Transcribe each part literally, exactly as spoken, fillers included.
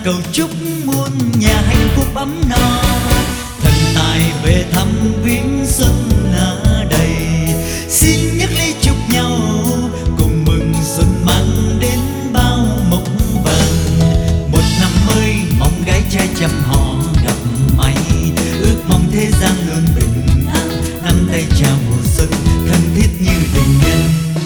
cầu chúc muôn nhà hạnh phúc ấm no. Thần tài về thăm viếng xuân nở đầy, xin nhắc ly chúc nhau cùng mừng xuân mang đến bao mộng vàng. Một năm mới mong gái trai chăm họ gặp may, ước mong thế gian luôn bình an, nắm tay chào mùa xuân thân thiết như tình nhân.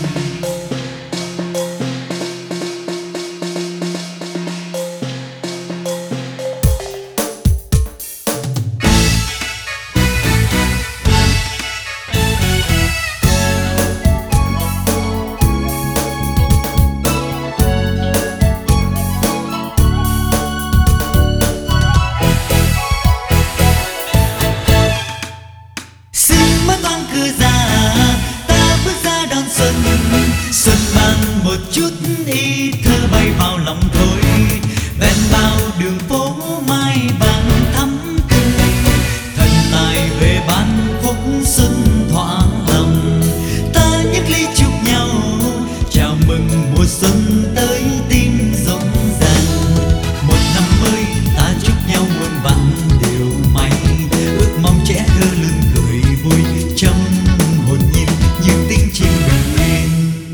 Xuân mang một chút ý thơ bay vào lòng thôi, ven bao đường phố mai vàng thắm tươi. Thần tài về ban phúc xuân thỏa lòng, ta nhắc ly chúc nhau chào mừng mùa xuân tới tim rộn ràng. Một năm mới ta chúc nhau muôn vạn điều may, ước mong trẻ thơ luôn cười vui trong hồn nhiên như tiếng chim bình yên.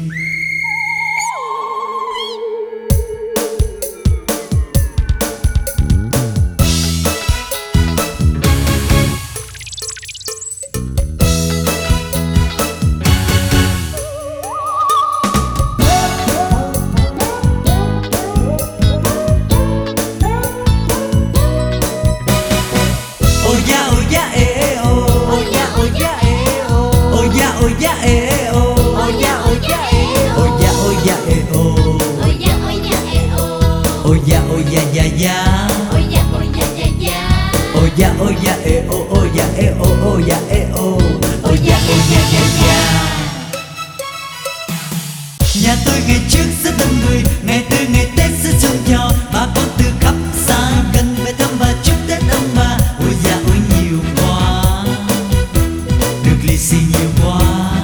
Ôi da ôi da ya ya, ôi da ôi da ya ya, ôi da ôi da e o ôi da e o ôi da e o, ôi da ôi da ya ya. Nhà tôi ngày trước rất đông người, ngày tư ngày Tết rất sum cho bà con từ khắp xa gần về thăm và chúc Tết ông bà. Ôi da ôi nhiều quá, được lì xì nhiều quá.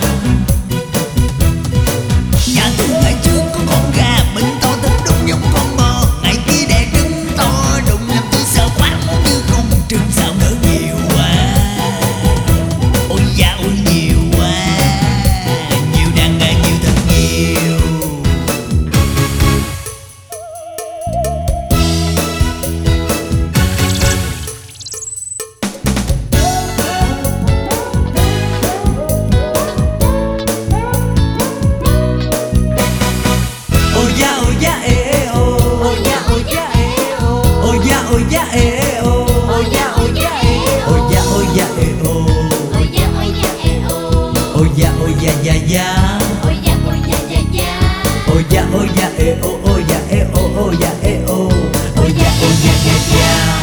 Nhà tôi ngày trước có con gà mình to thật đúng giống con bò, ngày kia đẻ trứng to đụng làm tôi sợ quá muốn như không trứng sao nở nhiều quá. Ôi da ôi nhiều quá, nhiều đàn gà nhiều thật nhiều. Ôi da ôi da e o, ôi da ôi da e o, ôi da ôi da e o, ôi da ôi da e o, ôi da ôi da e o, ôi da ôi da e o, ôi da ôi da ya ya, ôi da ôi da ya ya, ôi da ôi da e o ôi da e o ôi da e o, ôi da ôi da ya ya.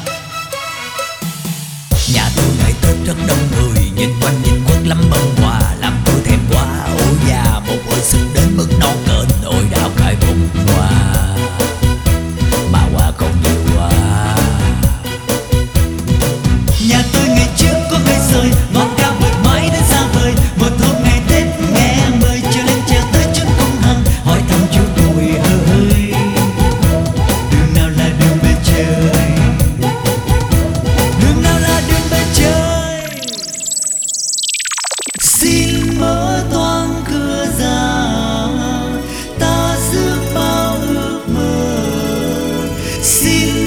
Nhà tôi ngày Tết rất đông người, nhìn quanh nhìn quất lắm mâm quà làm tôi thèm quá. Ôi da một hồi xuân đến mức non kênh, ôi đào cài bông hoa mà hoa còn nhiều quá. Nhà tôi ngày trước có cây sơi ngọn cao vượt mãi đến xa vời. Một hôm ngày Tết nghe mời cho lên trèo tới trước công hằng, hỏi thăm chú tôi ơi đường nào là đường về trời, đường nào là đường về trời. Xin mở toang cửa ra, ta rước bao ước mơ. Xin